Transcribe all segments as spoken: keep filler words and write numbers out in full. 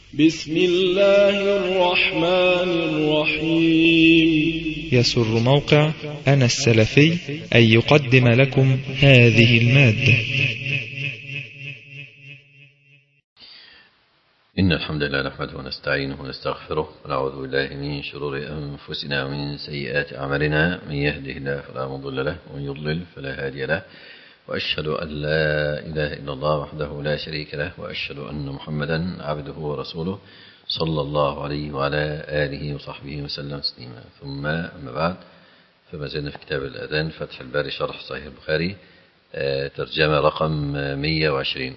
بسم الله الرحمن الرحيم. يسر موقع أنا السلفي أن يقدم لكم هذه المادة. إن الحمد لله نحمده ونستعينه ونستغفره ونعوذ بالله من شرور أنفسنا ومن سيئات أعمالنا. من يهده الله فلا مضل له ومن يضلل فلا هادي له، وأشهد أن لا إله إلا الله وحده لا شريك له، وأشهد أن محمدا عبده ورسوله صلى الله عليه وعلى آله وصحبه وسلم تسليما. ثم أما بعد، فما زلنا في كتاب الأذان فتح الباري شرح صحيح البخاري، ترجمة رقم مئة وعشرين.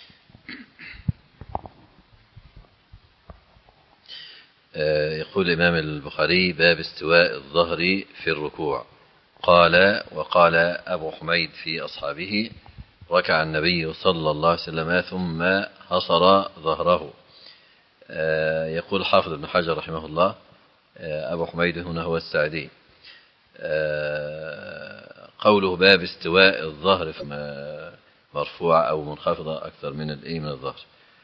يقول الإمام البخاري: باب استواء الظهر في الركوع. قال: وقال أبو حميد في أصحابه: ركع النبي صلى الله عليه وسلم ثم حصر ظهره. يقول حافظ ابن حجر رحمه الله: أبو حميد هنا هو السعدي. قوله باب استواء الظهر مرفوع أو منخفضة أكثر من الإيه من الظهر.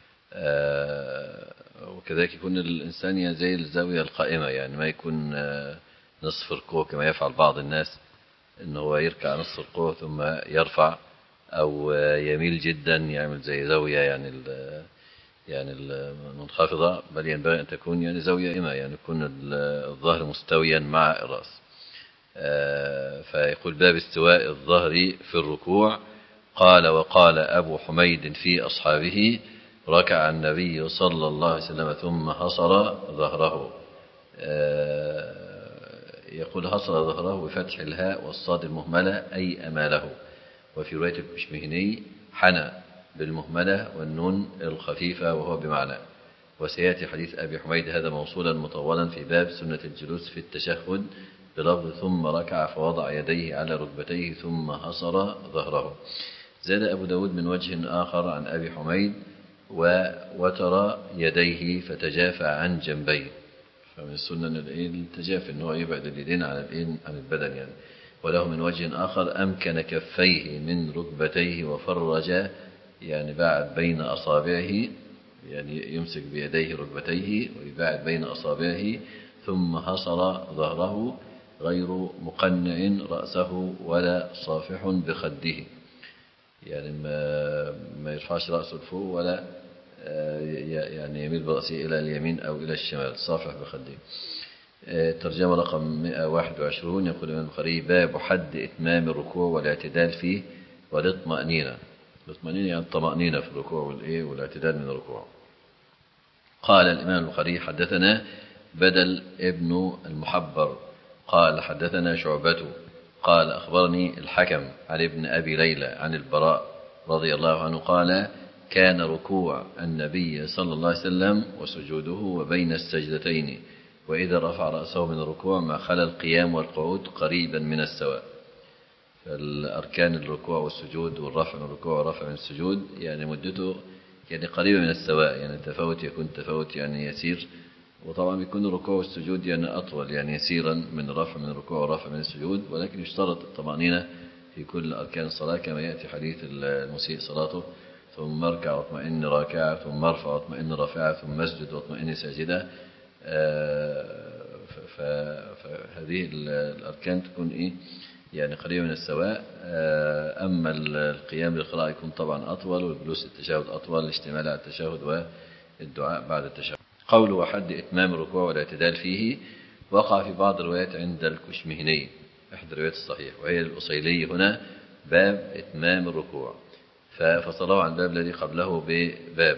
وكذلك يكون الإنسان زي الزاوية القائمة، يعني ما يكون نصف ركوع كما يفعل بعض الناس، إنه هو يركع نصف ركوع ثم يرفع، أو يميل جدا يعمل زي زاوية يعني يعني المنخفضة، بل ينبغي أن تكون يعني زاوية قائمة، يعني يكون الظهر مستويا مع الرأس. فيقول باب استواء الظهر في الركوع. قال: وقال أبو حميد في أصحابه: ركع النبي صلى الله عليه وسلم ثم حصر ظهره. يقول حصر ظهره بفتح الهاء والصاد المهملة أي أماله. وفي رواية الكشمهني حنى بالمهملة والنون الخفيفة وهو بمعنى. وسيأتي حديث أبي حميد هذا موصولا مطولا في باب سنة الجلوس في التشهد بلفظ: ثم ركع فوضع يديه على ركبتيه ثم حصر ظهره. زاد أبو داود من وجه آخر عن أبي حميد: ووتر يديه فتجافى عن جنبيه. فمن السنة التجافي أنه يبعد اليدين عن عن البدن يعني. وله من وجه آخر: أمكن كفيه من ركبتيه وفرج، يعني باعد بين أصابعه، يعني يمسك بيديه ركبتيه ويباعد بين أصابعه ثم حصر ظهره غير مقنع رأسه ولا صافح بخده، يعني ما ما يرفعش رأسه لفوق ولا يعني يميل برأسه إلى اليمين أو إلى الشمال، صافح بخده. ترجمة رقم مئة وواحد وعشرين. يقول الإمام البخاري: باب حد إتمام الركوع والاعتدال فيه والاطمأنينة. الاطمأنينة يعني الطمأنينة في الركوع والإيه والاعتدال من الركوع. قال الإمام البخاري: حدثنا بدل ابن المحبر قال حدثنا شعبة قال أخبرني الحكم عن ابن أبي ليلى عن البراء رضي الله عنه قال: كان ركوع النبي صلى الله عليه وسلم وسجوده وبين السجدتين، وإذا رفع رأسه من الركوع ما خلا القيام والقعود قريبا من السواء. فالأركان الركوع والسجود والرفع من الركوع والرفع من السجود يعني مدته يعني قريبة من السواء، يعني التفاوت يكون تفاوت يعني يسير. وطبعا بيكون الركوع والسجود يعني أطول يعني يسيرا من الرفع من الركوع والرفع من السجود، ولكن يشترط الطمأنينة في كل أركان الصلاة كما يأتي حديث المسيء صلاته: ثم اركع واطمئن راكعا ثم ارفع واطمئن رافعا ثم اسجد واطمئن ساجدا. فهذه الأركان تكون إيه يعني قريبة من السواء. أما القيام بالقراءة يكون طبعا أطول، والجلوس التشهد أطول، الاشتمال على التشهد والدعاء بعد التشهد. قوله وحد إتمام الركوع والاعتدال فيه وقع في بعض الروايات عند الكشمهني إحدى الروايات الصحيح، وهي الأصيلي هنا باب إتمام الركوع، ففصله عن الباب الذي قبله بباب.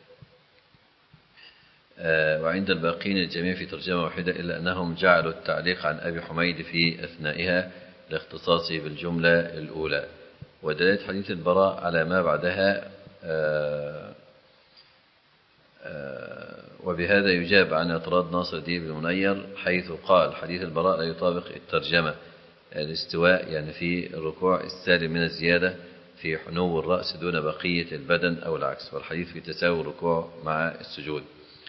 وعند الباقين الجميع في ترجمة واحدة، إلا أنهم جعلوا التعليق عن أبي حميد في أثنائها لاختصاصه بالجملة الأولى. ودلالة حديث البراء على ما بعدها. آآ آآ وبهذا يجاب عن اعتراض ناصر الدين بن منير حيث قال: حديث البراء لا يطابق الترجمة. الاستواء يعني في الركوع السالم من الزيادة في حنو الرأس دون بقية البدن أو العكس، والحديث في تساوي الركوع مع السجود.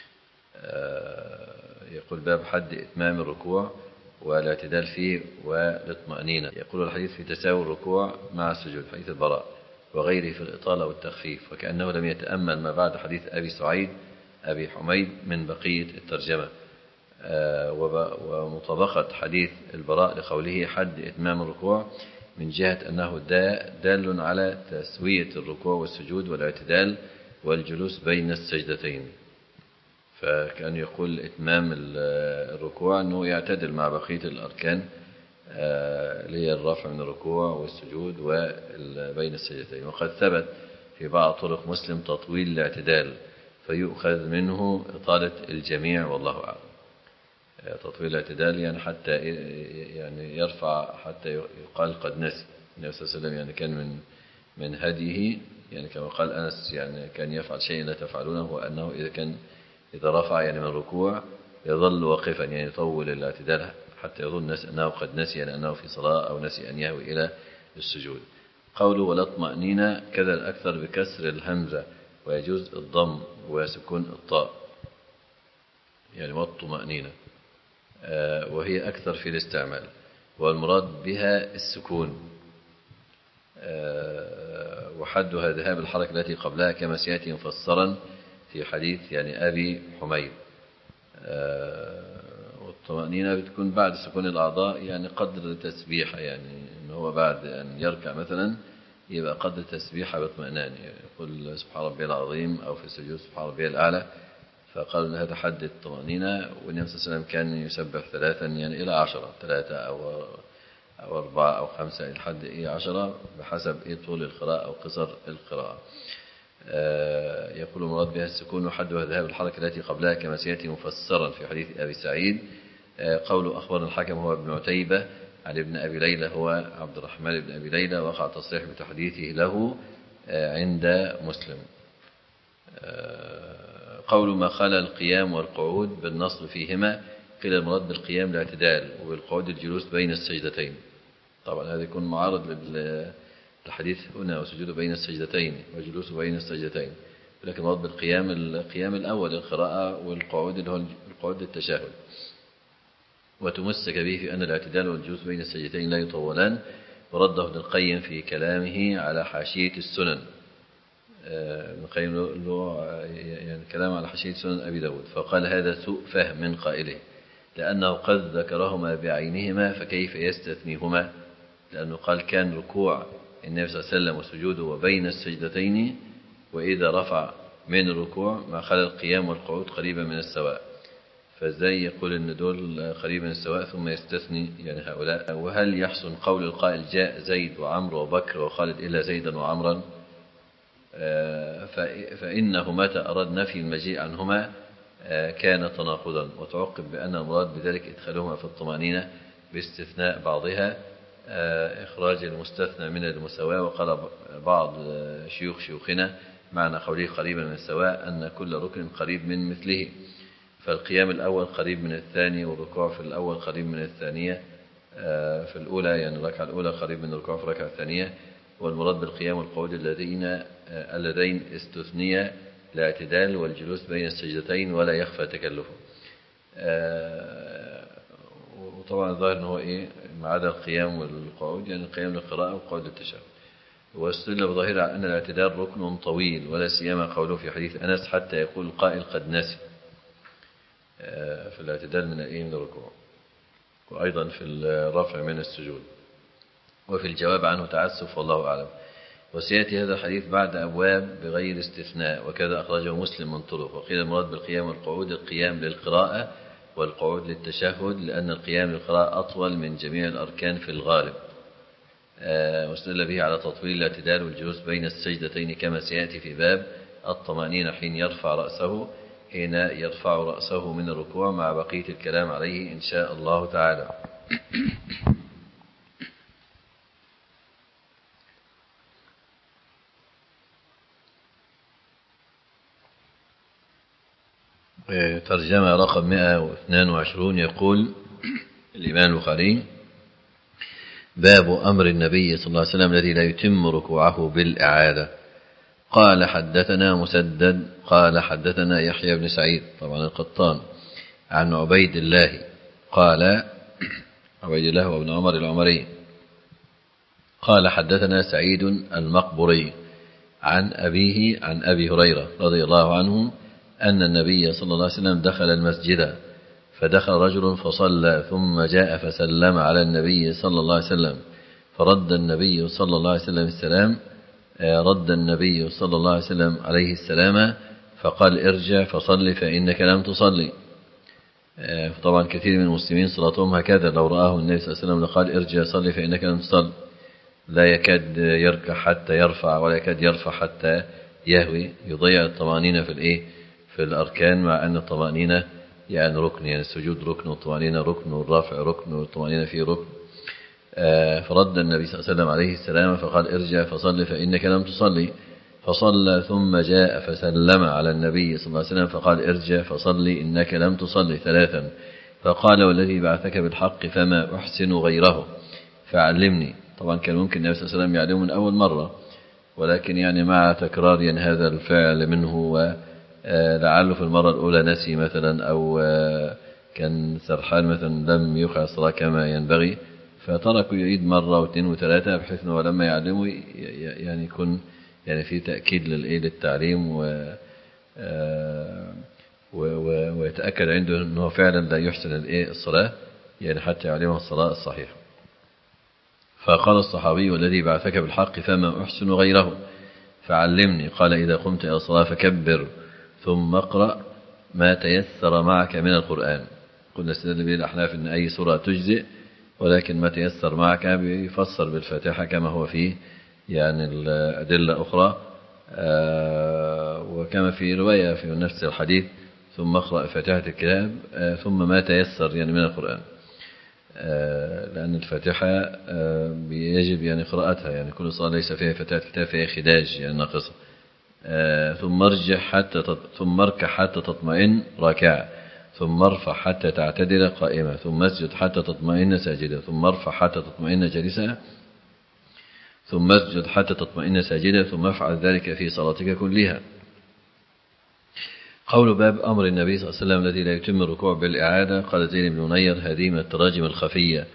يقول باب حد إتمام الركوع والاعتدال فيه والاطمأنينة. يقول الحديث في تساوي الركوع مع السجود، حديث البراء، وغيره في الإطالة والتخفيف، وكأنه لم يتأمل ما بعد حديث أبي سعيد أبي حميد من بقية الترجمة. ومطابقة حديث البراء لقوله حد إتمام الركوع من جهة أنه دال على تسوية الركوع والسجود والاعتدال والجلوس بين السجدتين. فكان يقول إتمام الركوع أنه يعتدل مع بقية الأركان اللي هي الرفع من الركوع والسجود وبين السجدتين. وقد ثبت في بعض طرق مسلم تطويل الاعتدال فيؤخذ منه إطالة الجميع والله أعلم. تطويل الاعتدال يعني حتى يعني يرفع حتى يقال قد نسي. النبي صلى الله عليه وسلم يعني كان من من هديه يعني كما قال أنس يعني كان يفعل شيء لا تفعلونه، وأنه إذا كان إذا رفع يعني من الركوع يظل واقفا يعني يطول الاعتدال حتى يظن الناس أنه قد نسي لأنه في صلاة أو نسي أن يهوي إلى السجود. قوله ولا اطمأنين كذا الأكثر بكسر الهمزة ويجوز الضم وسكون الطاء يعني والطمأنينة، وهي أكثر في الاستعمال، والمراد بها السكون، وحدها ذهاب الحركة التي قبلها كما سيأتي مفسرا في حديث يعني أبي حميد. والطمأنينة بتكون بعد سكون الأعضاء يعني قدر تسبيحة، يعني إن هو بعد أن يركع مثلا يبقى قدر تسبيحة باطمئنان يعني يقول سبحان ربي العظيم أو في السجود سبحان ربي الأعلى. فقالوا أن هذا حد الطمأنينة، والنبي صلى الله عليه وسلم كان يسبح ثلاثا يعني إلى عشرة، ثلاثة أو أو أربعة أو خمسة إلى حد إيه عشرة بحسب إيه طول القراءة أو قصر القراءة. آه يقول المراد بها السكون وحدها ذهاب الحركة التي قبلها كما سيأتي مفسرا في حديث أبي سعيد. آه قوله أخبرنا الحكم هو ابن عتيبة عن ابن أبي ليلى هو عبد الرحمن بن أبي ليلى، وقع تصريح بتحديثه له آه عند مسلم. آه قول ما خلا القيام والقعود بالنصب فيهما قيل المراد بالقيام الاعتدال وبالقعود الجلوس بين السجدتين. طبعا هذا يكون معارض للحديث هنا وسجود بين السجدتين وجلوس بين السجدتين، لكن المراد بالقيام القيام الأول القراءة والقعود اللي هو القعود للتشهد. وتمسك به في أن الاعتدال والجلوس بين السجدتين لا يطولان، ورده ابن القيم في كلامه على حاشية السنن. ابن القيم له يعني كلام على حاشية سنن أبي داود، فقال هذا سوء فهم من قائله لأنه قد ذكرهما بعينهما فكيف يستثنيهما، لأنه قال كان ركوع النبي صلى الله عليه وسلم وسجوده وبين السجدتين، وإذا رفع من الركوع ما خلا القيام والقعود قريبا من السواء، فازاي يقول ان دول قريبا من السواء ثم يستثني يعني هؤلاء؟ وهل يحسن قول القائل جاء زيد وعمرو وبكر وخالد إلا زيدا وعمرا؟ فإنه متى أراد نفي المجيء عنهما كان تناقضا. وتعقب بأن المراد بذلك إدخالهما في الطمأنينة باستثناء بعضها إخراج المستثنى من المساواة. وقال بعض شيوخ شيوخنا معنى قوله قريبا من السواء أن كل ركن قريب من مثله، فالقيام الأول قريب من الثاني والركوع في الأول قريب من الثانية في الأولى، يعني الركعة الأولى قريب من الركوع في الركعة الثانية. والمراد بالقيام والقعود الذين اللذين استثنيا الاعتدال والجلوس بين السجدتين ولا يخفى تكلفه. وطبعا الظاهر أنه إيه ما عدا القيام والقعود يعني القيام للقراءة والقعود للتشهد. واستدل بظاهر على أن الاعتدال ركن طويل، ولا سيما قوله في حديث أنس حتى يقول القائل قد نسي، في الاعتدال من الإيه من الركوع، وأيضا في الرفع من السجود، وفي الجواب عنه تعسف والله أعلم. وسيأتي هذا الحديث بعد أبواب بغير استثناء، وكذا أخرجه مسلم من طرق. وقيل المراد بالقيام والقعود القيام للقراءة والقعود للتشهد، لأن القيام للقراءة أطول من جميع الأركان في الغالب. واستدل به على تطويل الاعتدال والجلوس بين السجدتين كما سيأتي في باب الطمأنينة حين يرفع رأسه حين يرفع رأسه من الركوع مع بقية الكلام عليه إن شاء الله تعالى. ترجمة رقم مئة واثنين وعشرين يقول الإمام البخاري: باب أمر النبي صلى الله عليه وسلم الذي لا يتم ركوعه بالإعادة. قال حدثنا مسدد قال حدثنا يحيى بن سعيد طبعا القطان عن عبيد الله قال عبيد الله وابن عمر العمري قال حدثنا سعيد المقبري عن أبيه عن أبي هريرة رضي الله عنه أن النبي صلى الله عليه وسلم دخل المسجد فدخل رجل فصلى ثم جاء فسلم على النبي صلى الله عليه وسلم فرد النبي صلى الله عليه وسلم السلام رد النبي صلى الله عليه وسلم عليه السلام فقال ارجع فصل فإنك لم تصلي. طبعا كثير من المسلمين صلاتهم هكذا، لو رآه النبي صلى الله عليه وسلم لقال ارجع صلي فإنك لم تصلي، لا يكاد يركع حتى يرفع ولا يكاد يرفع حتى يهوي، يضيع الطمأنينة في الايه في الأركان، مع أن الطمأنينة يعني ركن، يعني السجود ركن والطمأنينة ركن والرافع ركن والطمأنينة فيه ركن. فرد النبي صلى الله عليه وسلم عليه السلام فقال ارجع فصل فإنك لم تصلي، فصلى ثم جاء فسلم على النبي صلى الله عليه وسلم فقال ارجع فصلي إنك لم تصلي ثلاثا، فقال والذي بعثك بالحق فما أحسن غيره فعلمني. طبعا كان ممكن النبي صلى الله عليه وسلم يعلمه من أول مرة، ولكن يعني مع تكرار يعني هذا الفعل منه ولعله في المرة الأولى نسي مثلا، أو كان سرحان مثلا لم يقع الصلاة كما ينبغي، فتركوا يعيد مرة واثنين وثلاثة بحيث أنه لما يعلمه يعني يكون يعني في تأكيد للتعليم و ويتأكد عنده أنه فعلا لا يحسن الصلاة، يعني حتى يعلمه الصلاة الصحيحة. فقال الصحابي والذي بعثك بالحق فما أحسن غيره فعلمني. قال إذا قمت إلى الصلاة فكبر ثم اقرأ ما تيسر معك من القرآن. قلنا استدل به الأحناف أن أي سورة تجزئ، ولكن ما تيسر معك بيفسر بالفاتحة كما هو فيه يعني الأدلة أخرى. وكما في رواية في نفس الحديث ثم اقرأ فاتحة الكتاب ثم ما تيسر يعني من القرآن، لأن الفاتحة يجب يعني قراءتها، يعني كل صلاة ليس فيها فاتحة الكتاب فيها خداج يعني ناقصة. ثم ارجع حتى تط... ثم اركع حتى تطمئن راكعا، ثم ارفع حتى تعتدل قائمة، ثم اسجد حتى تطمئن ساجدا، ثم ارفع حتى تطمئن جالسا، ثم اسجد حتى تطمئن ساجدا، ثم افعل ذلك في صلاتك كلها. قول باب أمر النبي صلى الله عليه وسلم الذي لا يتم الركوع بالإعادة. قال زين بن نير هذه من التراجم الخفية،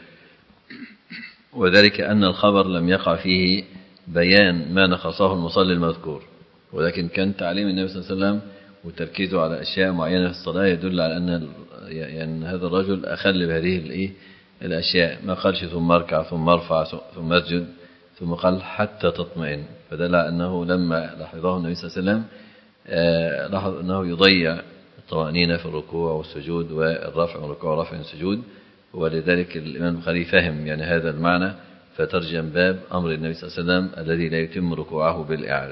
وذلك أن الخبر لم يقع فيه بيان ما نقصه المصلي المذكور، ولكن كان تعليم النبي صلى الله عليه وسلم وتركيزه على أشياء معينة في الصلاة يدل على أن يعني هذا الرجل أخل بهذه الأشياء، ما قالش ثم اركع ثم ارفع ثم اسجد، ثم قال حتى تطمئن، فدل على أنه لما لاحظه النبي صلى الله عليه وسلم لاحظ أنه يضيع الطمأنينة في الركوع والسجود والرفع والركوع ورفع السجود، ولذلك الإمام البخاري فهم يعني هذا المعنى فترجم باب أمر النبي صلى الله عليه وسلم الذي لا يتم ركوعه بالإعادة.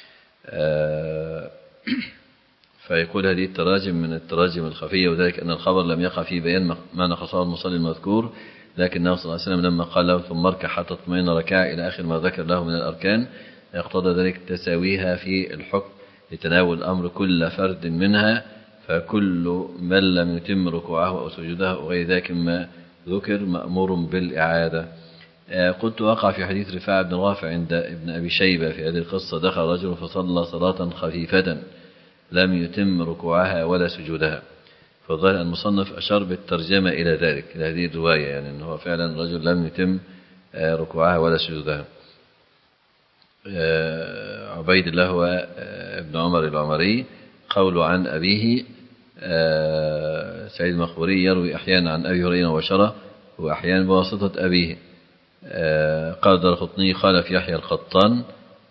فيقول هذه التراجم من التراجم الخفية، وذلك أن الخبر لم يقع فيه بيان ما نقصه المصلي المذكور، لكنه صلى الله عليه وسلم لما قال له ثم اركع حتى تطمئن ركع إلى آخر ما ذكر له من الأركان يقتضى ذلك تساويها في الحكم لتناول الأمر كل فرد منها، فكل من لم يتم ركوعه أو سجوده أو غير ذلك ما ذكر مأمور بالإعادة. قلت وقع في حديث رفاعة بن رافع عند ابن أبي شيبة في هذه القصة دخل رجل فصلى صلاة خفيفة لم يتم ركوعها ولا سجودها، فالظاهر المصنف أشار بالترجمة إلى ذلك إلى هذه الرواية، يعني أنه فعلا رجل لم يتم ركوعها ولا سجودها. عبيد الله هو ابن عمر العمري، قول عن أبيه سعيد المخبوري يروي أحيانا عن أبي هريرة وشرة وأحيانا بواسطة أبيه. قال الدارقطني خالف يحيى القطان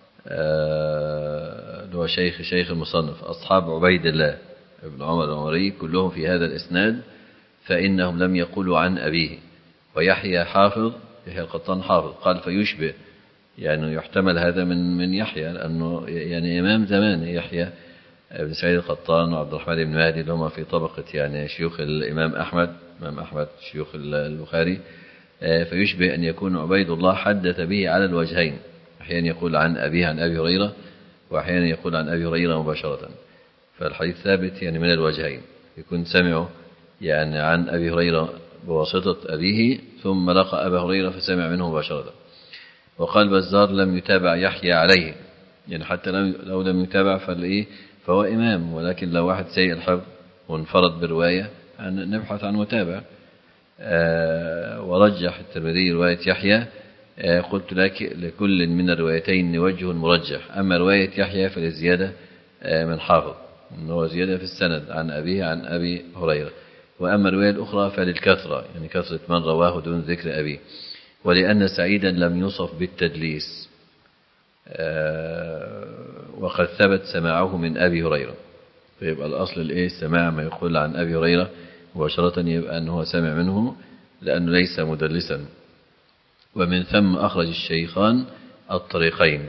هو شيخ شيخ المصنف أصحاب عبيد الله ابن عمر العمري كلهم في هذا الإسناد فإنهم لم يقولوا عن أبيه، ويحيى حافظ يحيى القطان حافظ قال فيشبه، يعني يحتمل هذا من من يحيى لأنه يعني إمام زمان يحيى ابن سعيد القطان وعبد الرحمن بن مهدي اللي هم في طبقة يعني شيوخ الإمام أحمد إمام أحمد شيوخ البخاري، فيشبه أن يكون عبيد الله حدث به على الوجهين، أحيانا يقول عن أبيه عن أبي هريرة وأحيانا يقول عن أبي هريرة مباشرة، فالحديث ثابت يعني من الوجهين، يكون سمعه يعني عن أبي هريرة بواسطة أبيه ثم لقى أبا هريرة فسمع منه مباشرة. وقال بزار لم يتابع يحيى عليه، يعني حتى لو لم يتابع فالإيه فهو إمام، ولكن لو واحد سيء الحفظ وانفرد برواية نبحث عن متابع. آه ورجح الترمذي رواية يحيى. آه قلت لك لكل من الروايتين وجه مرجح، أما رواية يحيى فلزيادة آه من حافظ، إنه زيادة في السند عن أبيه عن أبي هريرة. وأما الرواية الأخرى فللكثرة، يعني كثرة من رواه دون ذكر أبيه. ولأن سعيدا لم يوصف بالتدليس وقد ثبت سماعه من أبي هريرة، فيبقى الأصل الإيه السماع ما يقول عن أبي هريرة مباشرة يبقى أنه سمع منه لأنه ليس مدلسا. ومن ثم أخرج الشيخان الطريقين،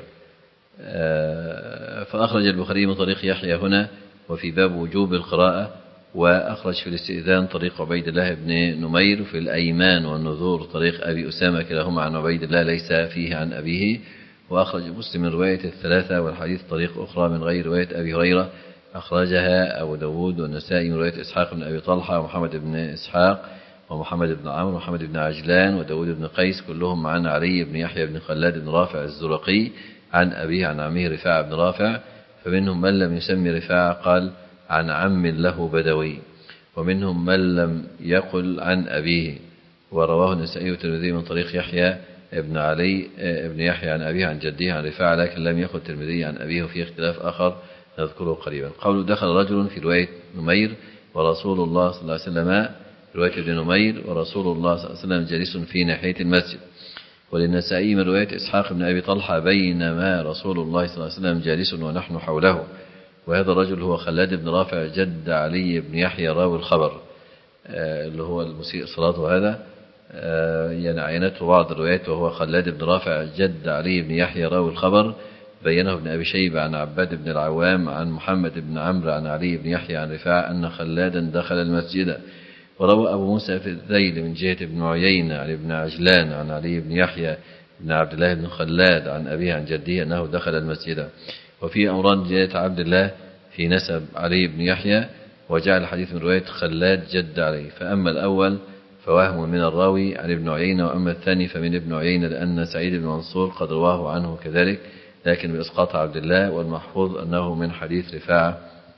فأخرج البخاري من طريق يحيى هنا وفي باب وجوب القراءة، وأخرج في الاستئذان طريق عبيد الله بن نمير، في الأيمان والنذور طريق أبي أسامة كلاهما عن عبيد الله ليس فيه عن أبيه. وأخرج مسلم من رواية الثلاثة والحديث طريق أخرى من غير رواية أبي هريرة أخرجها أبو داود والنسائي من رواية إسحاق بن أبي طلحة ومحمد بن إسحاق ومحمد بن عمرو ومحمد بن عجلان وداود بن قيس كلهم عن علي بن يحيى بن خلاد بن رافع الزرقي عن أبيه عن عمه رفاعة بن رافع. فمنهم من لم يسمي رفاعة قال عن عم له بدوي، ومنهم من لم يقل عن أبيه. ورواه النسائي والترمذي من طريق يحيى ابن علي ابن يحيى عن أبيه عن جده عن رفاعة، لكن لم يقل الترمذي عن أبيه وفيه اختلاف آخر نذكره قريبا. قوله دخل رجل في رواية نمير ورسول الله صلى الله عليه وسلم، رواية ابن نمير ورسول الله صلى الله عليه وسلم جالس في ناحية المسجد. وللنسائي من رواية إسحاق بن أبي طلحة بينما رسول الله صلى الله عليه وسلم جالس ونحن حوله. وهذا الرجل هو خلاد بن رافع جد علي بن يحيى راوي الخبر اللي هو المسيء صلاته هذا، يعني عينته بعض الروايات وهو خلاد بن رافع جد علي بن يحيى راوي الخبر. بينه ابن أبي شيبة عن عباد بن العوام عن محمد بن عمرو عن علي بن يحيى عن رفاعة أن خلادا دخل المسجد. وروى أبو موسى في الذيل من جهة ابن عيينة عن ابن عجلان عن علي بن يحيى بن عبد الله بن خلاد عن أبيه عن جده أنه دخل المسجد. وفي أمران جهة عبد الله في نسب علي بن يحيى، وجعل الحديث من رواية خلاد جد علي. فأما الأول فوهم من الراوي عن ابن عيينة، وأما الثاني فمن ابن عيينة لأن سعيد بن منصور قد رواه عنه كذلك لكن بإسقاط عبد الله، والمحفوظ أنه من حديث رفاعة.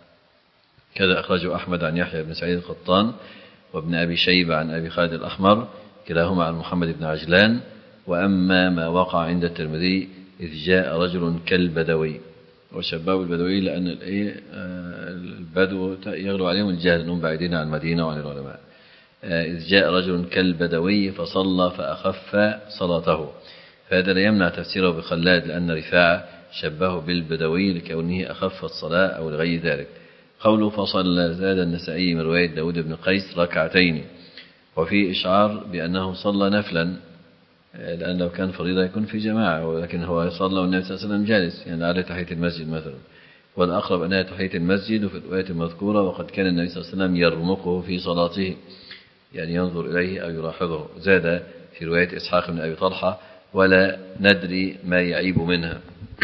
كذا أخرجه أحمد عن يحيى بن سعيد القطان وابن أبي شيبة عن أبي خالد الأحمر كلاهما عن محمد بن عجلان. وأما ما وقع عند الترمذي إذ جاء رجل كالبدوي، وشباب البدوي لأن البدو يغلو عليهم الجهل أنهم بعيدين عن المدينة وعن العلماء. إذ جاء رجل كالبدوي فصلى فأخف صلاته، فهذا لا يمنع تفسيره بخلاد لأن رفاعة شبهه بالبدوي لكونه أخف الصلاة أو لغير ذلك. قوله فصلى زاد النسائي من رواية داود بن قيس ركعتين، وفي إشعار بأنه صلى نفلا، لأن لو كان فريضة يكون في جماعة، ولكن هو صلى والنبي صلى الله عليه وسلم جالس يعني على تحية المسجد مثلا. والأقرب أنها تحية المسجد وفي الرواية المذكورة وقد كان النبي صلى الله عليه وسلم يرمقه في صلاته، يعني ينظر إليه أو يلاحظه. زاد في رواية إسحاق بن أبي طلحة ولا ندري ما يعيب منها.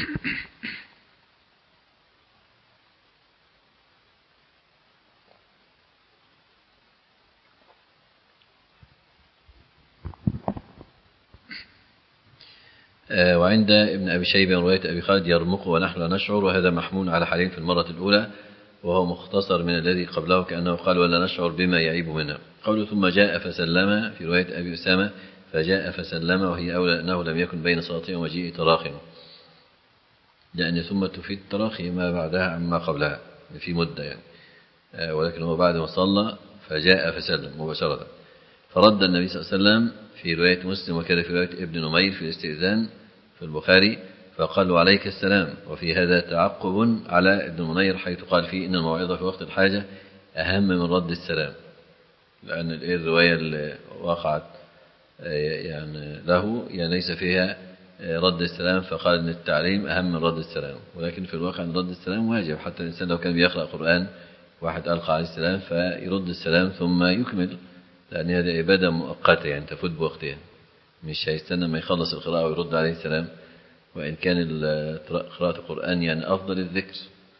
وعند ابن أبي شيبة رواية أبي خالد يرمق ونحن لا نشعر، وهذا محمول على حالين في المرة الأولى وهو مختصر من الذي قبله كأنه قال ولا نشعر بما يعيب منها. قوله ثم جاء فسلم في رواية أبي أسامة فجاء فسلم، وهي أولى أنه لم يكن بين صلاته ومجيء تراخٍ، لأن ثم تفيد تراخي ما بعدها عما قبلها في مدة يعني، ولكن هو بعد ما صلى فجاء فسلم مباشرة. فرد النبي صلى الله عليه وسلم في رواية مسلم وكذا في رواية ابن نمير في الاستئذان في البخاري فقال وعليك السلام. وفي هذا تعقب على ابن منير حيث قال فيه إن الموعظة في وقت الحاجة أهم من رد السلام، لأن الرواية اللي وقعت يعني له يعني ليس فيها رد السلام، فقال أن التعليم أهم من رد السلام، ولكن في الواقع أن رد السلام واجب. حتى الإنسان لو كان بيقرأ قرآن واحد ألقى عليه السلام فيرد السلام ثم يكمل، لأن هذه عبادة مؤقتة يعني تفوت بوقتها، مش هيستنى ما يخلص القراءة ويرد عليه السلام. وإن كان قراءة القرآن يعني أفضل الذكر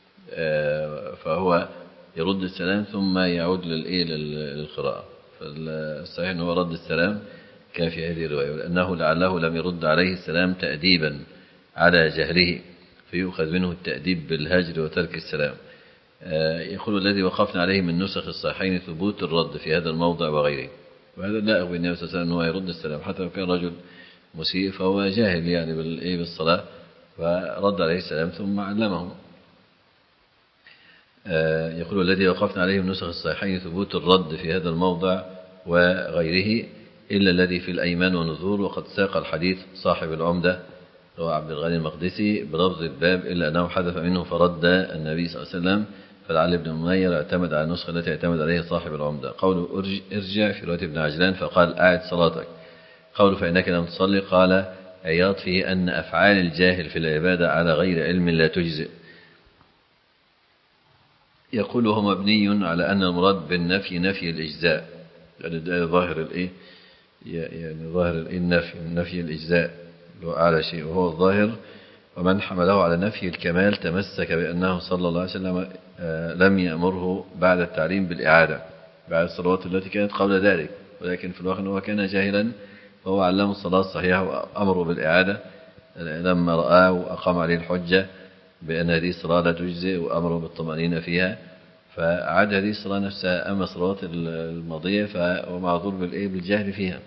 فهو يرد السلام ثم يعود للقراءة، فالصحيح أنه رد السلام كان في هذه الرواية، لأنه لعله لم يرد عليه السلام تأديبا على جهله فيؤخذ منه التأديب بالهجر وترك السلام. يقول الذي وقفنا عليه من نسخ الصحيحين ثبوت الرد في هذا الموضع وغيره، وهذا لا أخبر النبي صلى الله عليه وسلم أنه يرد السلام حتى لو كان رجل مسيء فهو جاهل يعني بالصلاة فرد عليه السلام ثم علمه. يقول الذي وقفنا عليه من نسخ الصحيحين ثبوت الرد في هذا الموضع وغيره إلا الذي في الأيمان والنذور، وقد ساق الحديث صاحب العمدة هو عبد الغني المقدسي بلفظ الباب إلا أنه حذف منه فرد النبي صلى الله عليه وسلم، فلعل ابن منير اعتمد على النسخة التي اعتمد عليها صاحب العمدة. قوله ارجع في رواية ابن عجلان فقال أعد صلاتك. قوله فإنك لم تصلي قال عياض فيه أن أفعال الجاهل في العبادة على غير علم لا تجزئ. يقول هو مبني على أن المراد بالنفي نفي الإجزاء، يعني ده ظاهر الإيه يعني ظاهر النفي نفي الإجزاء لو أعلى شيء وهو الظاهر. ومن حمله على نفي الكمال تمسك بأنه صلى الله عليه وسلم لم يأمره بعد التعليم بالإعادة بعد الصلوات التي كانت قبل ذلك، ولكن في الواقع هو كان جاهلا فهو علمه الصلاة الصحيحة وأمره بالإعادة لما رآه وأقام عليه الحجة بأن هذه الصلاة لا تجزئ وأمره بالطمأنينة فيها فأعاد هذه الصلاة نفسها. أما الصلوات الماضية فهو معذور بالجهل فيها.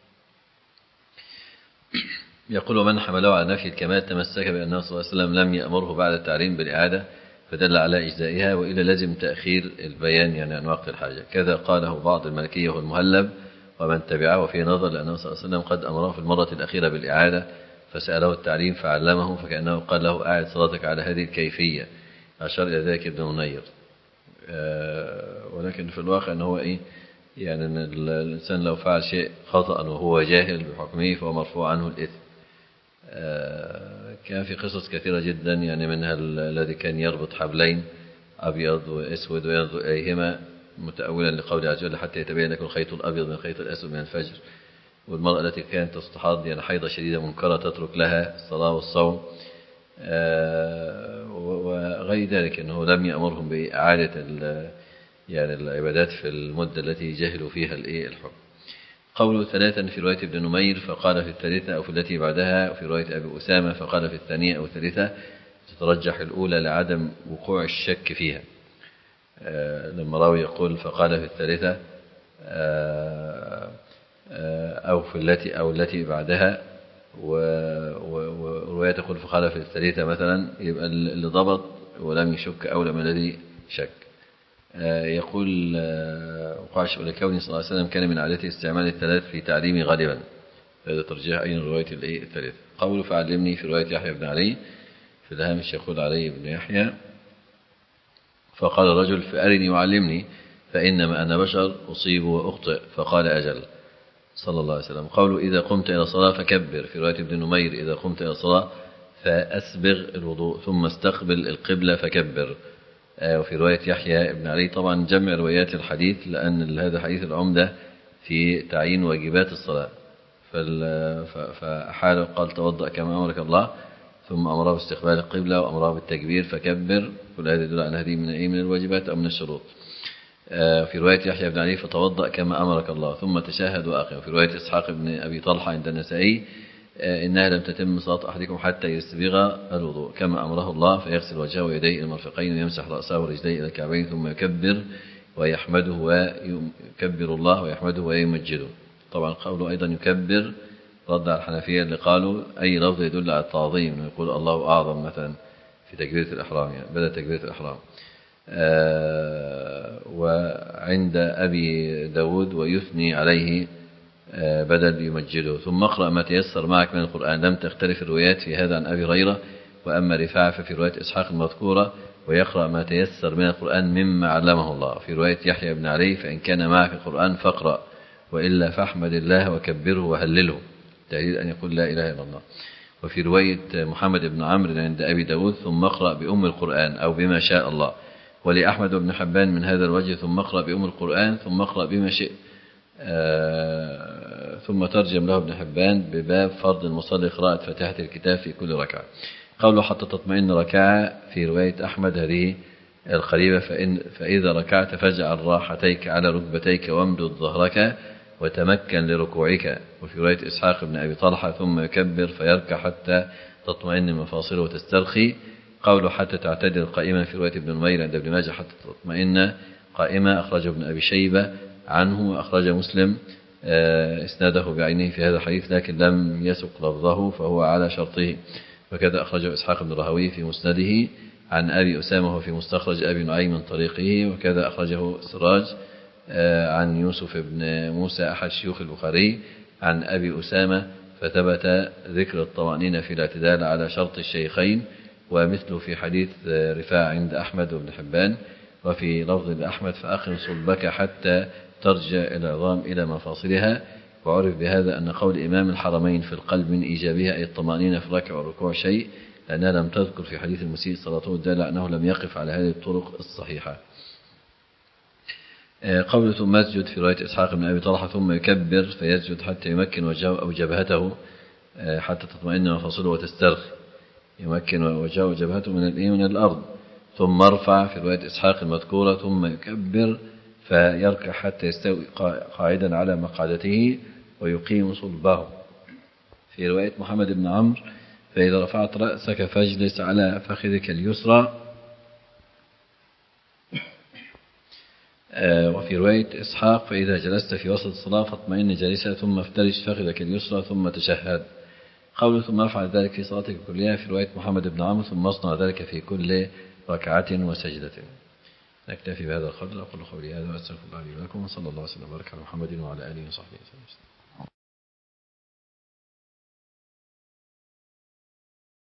يقول ومن حمله على نفي الكمال تمسك بأنه صلى الله عليه وسلم لم يأمره بعد التعليم بالإعادة فدل على إجزائها، وإلا لازم تأخير البيان يعني عن وقت الحاجة. كذا قاله بعض المالكية والمهلب ومن تبعه، وفي نظر لأنه صلى الله عليه وسلم قد أمره في المرة الأخيرة بالإعادة فسأله التعليم فعلمه، فكأنه قال له أعد صلاتك على هذه الكيفية. أشار إلى ذلك ابن منير. ولكن في الواقع أنه هو إيه يعني أن الإنسان لو فعل شيء خطأ وهو جاهل بحكمه فهو مرفوع عنه الإثم. كان في قصص كثيرة جدا يعني منها الذي كان يربط حبلين أبيض وأسود وينظر إليهما متأولا لقول عز وجل حتى يتبين لكم الخيط الأبيض من الخيط الأسود من الفجر، والمرأة التي كانت تستحاض يعني حيضة شديدة منكرة تترك لها الصلاة والصوم وغير ذلك، أنه لم يأمرهم بإعادة يعني العبادات في المدة التي جهلوا فيها الحكم. قوله ثلاثا في رواية ابن نمير فقال في الثالثة أو في التي بعدها، وفي رواية أبي أسامة فقال في الثانية أو الثالثة، تترجح الأولى لعدم وقوع الشك فيها. لما راوي يقول فقال في الثالثة أو في التي أو التي بعدها، ورواية تقول فقال في الثالثة مثلا، يبقى اللي ضبط ولم يشك أولى من الذي شك. يقول وقعش لكونه صلى الله عليه وسلم كان من عادته استعمال الثلاث في تعليمي غالبا، هذا ترجيح أين رواية الثالث. قوله فعلمني في رواية يحيى بن علي في الهامش يقول علي بن يحيى فقال الرجل فأرني وعلمني فإنما أنا بشر أصيب وأخطئ، فقال أجل صلى الله عليه وسلم. قوله إذا قمت إلى الصلاة فكبر، في رواية ابن نمير إذا قمت إلى الصلاة فأسبغ الوضوء ثم استقبل القبلة فكبر. وفي رواية يحيى بن علي طبعا جمع روايات الحديث لأن هذا حديث العمدة في تعيين واجبات الصلاة، فحاله قال توضأ كما أمرك الله ثم أمره باستقبال القبلة وأمره بالتكبير فكبر، كل هذا يدل على هذه من أي من الواجبات أو من الشروط. في رواية يحيى بن علي فتوضأ كما أمرك الله ثم تشهد وأقم. في رواية إسحاق بن أبي طلحة عند النسائي إنها لم تتم صلاة أحدكم حتى يسبغ الوضوء كما أمره الله، فيغسل وجهه ويديه المرفقين ويمسح رأسه ورجليه إلى الكعبين ثم يكبر ويحمده ويكبر الله ويحمده ويمجده. طبعا قوله أيضا يكبر رد على الحنفية اللي قالوا أي لفظ يدل على التعظيم، يقول الله أعظم مثلا في تكبيرة الإحرام يعني بدأ تكبيرة الإحرام. آه وعند أبي داود ويثني عليه آه بدل يمجده. ثم اقرأ ما تيسر معك من القرآن. لم تختلف الروايات في هذا عن أبي هريرة، وأما رفاعة ففي رواية إسحاق المذكورة ويقرأ ما تيسر من القرآن مما علمه الله. في رواية يحيى بن علي فإن كان معك القرآن فاقرأ وإلا فاحمد الله وكبره وهلله، تهديد أن يقول لا إله إلا الله. وفي رواية محمد بن عمرو عند أبي داود ثم اقرأ بأم القرآن أو بما شاء الله. ولأحمد بن حبان من هذا الوجه ثم اقرأ بأم القرآن ثم اقرأ بما شئت. آه ثم ترجم له ابن حبان بباب فرض المصلي قراءة فاتحة الكتاب في كل ركعة. قوله حتى تطمئن ركعة في رواية أحمد هذه القريبة فإن فإذا ركعت فاجعل راحتيك على ركبتيك وامدد ظهرك وتمكن لركوعك. وفي رواية إسحاق بن أبي طلحة ثم يكبر فيركع حتى تطمئن مفاصله وتسترخي. قوله حتى تعتدل قائمة في رواية ابن نمير عند ابن ماجه حتى تطمئن قائمة، أخرجه ابن أبي شيبة عنه وأخرج مسلم اسناده بعينه في هذا الحديث لكن لم يسق لفظه فهو على شرطه، وكذا أخرجه إسحاق بن راهويه في مسنده عن أبي أسامة في مستخرج أبي نعيم من طريقه، وكذا أخرجه السراج عن يوسف بن موسى أحد شيوخ البخاري عن أبي أسامة، فثبت ذكر الطمأنينة في الاعتدال على شرط الشيخين، ومثله في حديث رفاع عند أحمد وابن حبان. وفي لفظ لأحمد فأخر صلبك حتى ترجع العظام إلى مفاصلها. وعرف بهذا أن قول إمام الحرمين في القلب من إيجابها أي الطمأنينة في الركع والركوع شيء، لأنها لم تذكر في حديث المسيء صلاته الدال أنه لم يقف على هذه الطرق الصحيحة. قول ثم يسجد في رواية إسحاق بن أبي طلحة ثم يكبر فيسجد حتى يمكن وجهه أو جبهته حتى تطمئن مفاصله وتسترخي، يمكن وجهه وجبهته من من الأرض. ثم ارفع في رواية إسحاق المذكورة ثم يكبر فيركع حتى يستوي قاعدا على مقعدته ويقيم صلبه. في رواية محمد بن عمرو فإذا رفعت رأسك فاجلس على فخذك اليسرى. وفي رواية إسحاق فإذا جلست في وسط الصلاة فاطمئن جالسا ثم افترش فخذك اليسرى ثم تشهد. قوله ثم افعل ذلك في صلاتك كلها في رواية محمد بن عمرو ثم اصنع ذلك في كل ركعة وسجدة. نكتفي بهذا القدر. أقول قولي هذا وأستغفر الله لي ولكم، وصلى الله وسلم وبارك على محمد وعلى آله وصحبه وسلم.